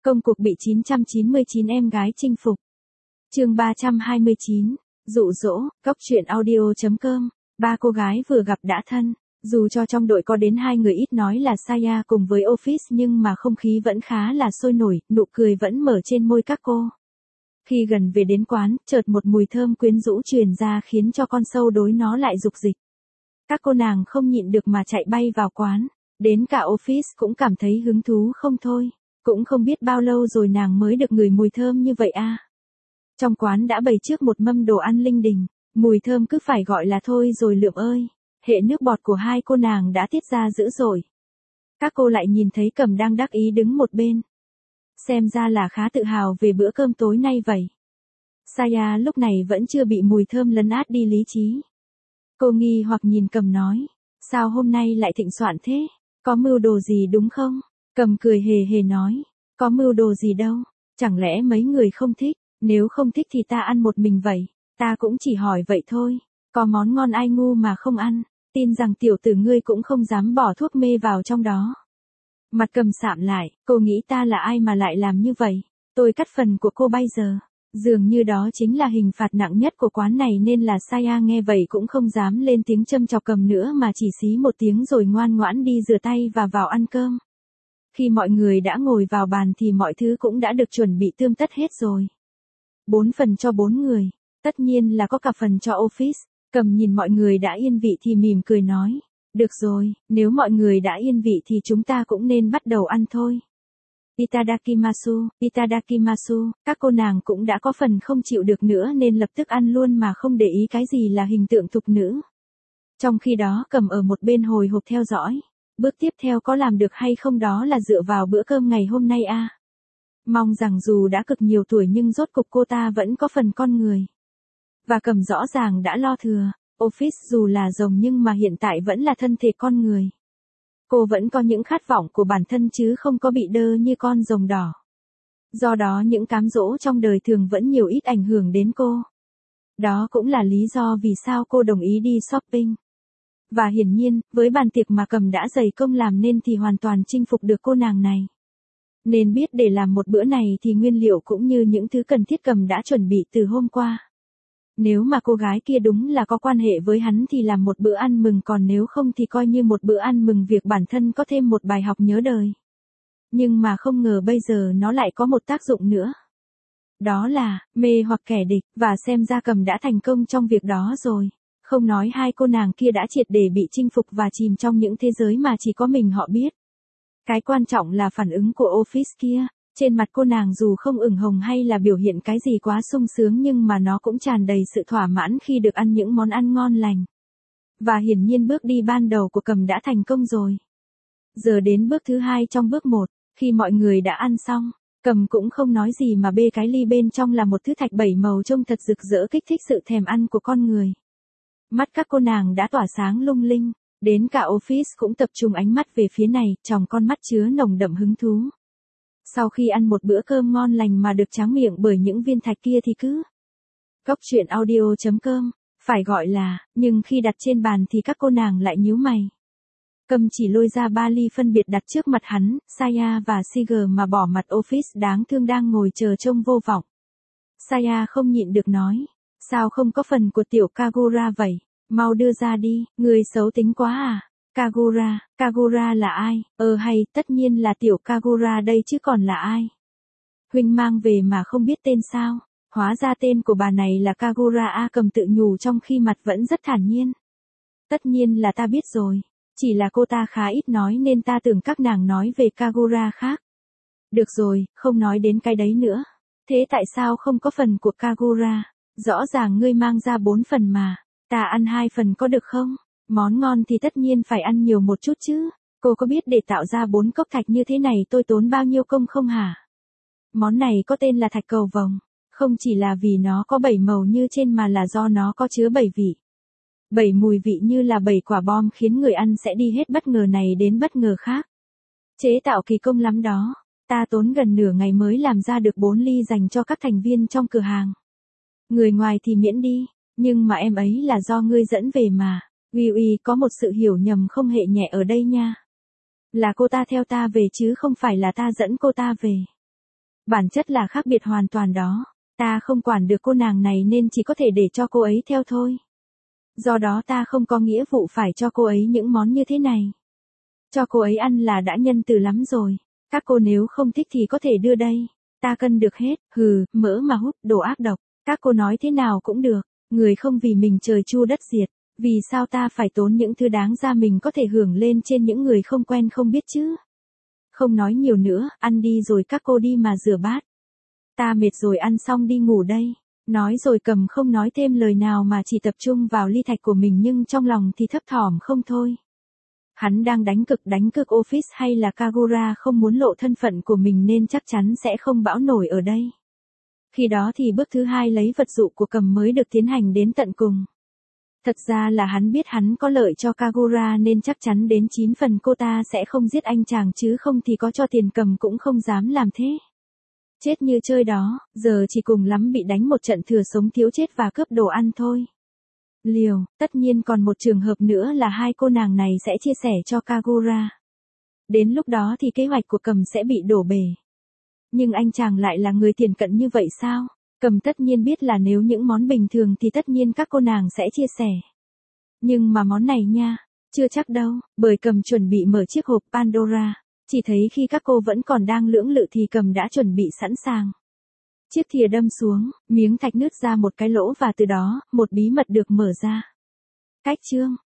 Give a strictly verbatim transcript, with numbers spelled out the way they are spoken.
Công cuộc bị chín trăm chín mươi chín em gái chinh phục. Chương ba trăm hai mươi chín, dụ dỗ, Cóc truyện audio chấm com. Ba cô gái vừa gặp đã thân, dù cho trong đội có đến hai người ít nói là Saya cùng với Office nhưng mà không khí vẫn khá là sôi nổi, nụ cười vẫn mở trên môi các cô. Khi gần về đến quán, chợt một mùi thơm quyến rũ truyền ra khiến cho con sâu đối nó lại dục dịch. Các cô nàng không nhịn được mà chạy bay vào quán, đến cả Office cũng cảm thấy hứng thú không thôi. Cũng không biết bao lâu rồi nàng mới được ngửi mùi thơm như vậy à. Trong quán đã bày trước một mâm đồ ăn linh đình, mùi thơm cứ phải gọi là thôi rồi Lượm ơi. Hệ nước bọt của hai cô nàng đã tiết ra dữ dội. Các cô lại nhìn thấy Cầm đang đắc ý đứng một bên. Xem ra là khá tự hào về bữa cơm tối nay vậy. Saya lúc này vẫn chưa bị mùi thơm lấn át đi lý trí. Cô nghi hoặc nhìn Cầm nói, sao hôm nay lại thịnh soạn thế, có mưu đồ gì đúng không? Cầm cười hề hề nói, có mưu đồ gì đâu, chẳng lẽ mấy người không thích, nếu không thích thì ta ăn một mình vậy, ta cũng chỉ hỏi vậy thôi, có món ngon ai ngu mà không ăn, tin rằng tiểu tử ngươi cũng không dám bỏ thuốc mê vào trong đó. Mặt Cầm sạm lại, cô nghĩ ta là ai mà lại làm như vậy, tôi cắt phần của cô bây giờ, dường như đó chính là hình phạt nặng nhất của quán này nên là Saya nghe vậy cũng không dám lên tiếng châm chọc Cầm nữa mà chỉ xí một tiếng rồi ngoan ngoãn đi rửa tay và vào ăn cơm. Khi mọi người đã ngồi vào bàn thì mọi thứ cũng đã được chuẩn bị tươm tất hết rồi. Bốn phần cho bốn người, tất nhiên là có cả phần cho Office. Cầm nhìn mọi người đã yên vị thì mỉm cười nói, được rồi, nếu mọi người đã yên vị thì chúng ta cũng nên bắt đầu ăn thôi. Itadakimasu, itadakimasu, các cô nàng cũng đã có phần không chịu được nữa nên lập tức ăn luôn mà không để ý cái gì là hình tượng thục nữ. Trong khi đó Cầm ở một bên hồi hộp theo dõi. Bước tiếp theo có làm được hay không đó là dựa vào bữa cơm ngày hôm nay a. À. Mong rằng dù đã cực nhiều tuổi nhưng rốt cục cô ta vẫn có phần con người. Và Cầm rõ ràng đã lo thừa, Office dù là rồng nhưng mà hiện tại vẫn là thân thể con người. Cô vẫn có những khát vọng của bản thân chứ không có bị đơ như con rồng đỏ. Do đó những cám dỗ trong đời thường vẫn nhiều ít ảnh hưởng đến cô. Đó cũng là lý do vì sao cô đồng ý đi shopping. Và hiển nhiên, với bàn tiệc mà Cầm đã dày công làm nên thì hoàn toàn chinh phục được cô nàng này. Nên biết để làm một bữa này thì nguyên liệu cũng như những thứ cần thiết Cầm đã chuẩn bị từ hôm qua. Nếu mà cô gái kia đúng là có quan hệ với hắn thì làm một bữa ăn mừng, còn nếu không thì coi như một bữa ăn mừng việc bản thân có thêm một bài học nhớ đời. Nhưng mà không ngờ bây giờ nó lại có một tác dụng nữa. Đó là, mê hoặc kẻ địch, và xem ra Cầm đã thành công trong việc đó rồi. Không nói hai cô nàng kia đã triệt để bị chinh phục và chìm trong những thế giới mà chỉ có mình họ biết. Cái quan trọng là phản ứng của Office kia, trên mặt cô nàng dù không ửng hồng hay là biểu hiện cái gì quá sung sướng nhưng mà nó cũng tràn đầy sự thỏa mãn khi được ăn những món ăn ngon lành. Và hiển nhiên bước đi ban đầu của Cầm đã thành công rồi. Giờ đến bước thứ hai trong bước một, khi mọi người đã ăn xong, Cầm cũng không nói gì mà bê cái ly bên trong là một thứ thạch bảy màu trông thật rực rỡ kích thích sự thèm ăn của con người. Mắt các cô nàng đã tỏa sáng lung linh, đến cả Office cũng tập trung ánh mắt về phía này, tròng con mắt chứa nồng đậm hứng thú. Sau khi ăn một bữa cơm ngon lành mà được tráng miệng bởi những viên thạch kia thì cứ Cóc truyện audio chấm com, phải gọi là, nhưng khi đặt trên bàn thì các cô nàng lại nhíu mày. Cầm chỉ lôi ra ba ly phân biệt đặt trước mặt hắn, Saya và Siger mà bỏ mặt Office đáng thương đang ngồi chờ trông vô vọng. Saya không nhịn được nói. Sao không có phần của tiểu Kagura vậy? Mau đưa ra đi, người xấu tính quá à? Kagura, Kagura là ai? Ờ hay, tất nhiên là tiểu Kagura đây chứ còn là ai? Huynh mang về mà không biết tên sao? Hóa ra tên của bà này là Kagura a. Cầm tự nhủ trong khi mặt vẫn rất thản nhiên. Tất nhiên là ta biết rồi, chỉ là cô ta khá ít nói nên ta tưởng các nàng nói về Kagura khác. Được rồi, không nói đến cái đấy nữa. Thế tại sao không có phần của Kagura? Rõ ràng ngươi mang ra bốn phần mà, ta ăn hai phần có được không? Món ngon thì tất nhiên phải ăn nhiều một chút chứ, cô có biết để tạo ra bốn cốc thạch như thế này tôi tốn bao nhiêu công không hả? Món này có tên là thạch cầu vồng, không chỉ là vì nó có bảy màu như trên mà là do nó có chứa bảy vị. Bảy mùi vị như là bảy quả bom khiến người ăn sẽ đi hết bất ngờ này đến bất ngờ khác. Chế tạo kỳ công lắm đó, ta tốn gần nửa ngày mới làm ra được bốn ly dành cho các thành viên trong cửa hàng. Người ngoài thì miễn đi, nhưng mà em ấy là do ngươi dẫn về mà. Uy uy, có một sự hiểu nhầm không hề nhẹ ở đây nha. Là cô ta theo ta về chứ không phải là ta dẫn cô ta về. Bản chất là khác biệt hoàn toàn đó. Ta không quản được cô nàng này nên chỉ có thể để cho cô ấy theo thôi. Do đó ta không có nghĩa vụ phải cho cô ấy những món như thế này. Cho cô ấy ăn là đã nhân từ lắm rồi. Các cô nếu không thích thì có thể đưa đây. Ta cân được hết, hừ, mỡ mà hút, đồ ác độc. Các cô nói thế nào cũng được. Người không vì mình trời chua đất diệt. Vì sao ta phải tốn những thứ đáng ra mình có thể hưởng lên trên những người không quen không biết chứ? Không nói nhiều nữa, ăn đi rồi các cô đi mà rửa bát. Ta mệt rồi, ăn xong đi ngủ đây. Nói rồi Cầm không nói thêm lời nào mà chỉ tập trung vào ly thạch của mình, nhưng trong lòng thì thấp thỏm không thôi. Hắn đang đánh cực đánh cực office hay là Kagura không muốn lộ thân phận của mình nên chắc chắn sẽ không bão nổi ở đây. Khi đó thì bước thứ hai lấy vật dụ của Cầm mới được tiến hành đến tận cùng. Thật ra là hắn biết hắn có lợi cho Kagura nên chắc chắn đến chín phần cô ta sẽ không giết anh chàng, chứ không thì có cho tiền Cầm cũng không dám làm thế. Chết như chơi đó, giờ chỉ cùng lắm bị đánh một trận thừa sống thiếu chết và cướp đồ ăn thôi. Liều, tất nhiên còn một trường hợp nữa là hai cô nàng này sẽ chia sẻ cho Kagura. Đến lúc đó thì kế hoạch của Cầm sẽ bị đổ bể. Nhưng anh chàng lại là người tiền cận như vậy sao? Cầm tất nhiên biết là nếu những món bình thường thì tất nhiên các cô nàng sẽ chia sẻ. Nhưng mà món này nha, chưa chắc đâu, bởi Cầm chuẩn bị mở chiếc hộp Pandora. Chỉ thấy khi các cô vẫn còn đang lưỡng lự thì Cầm đã chuẩn bị sẵn sàng. Chiếc thìa đâm xuống, miếng thạch nứt ra một cái lỗ và từ đó, một bí mật được mở ra. Cách chương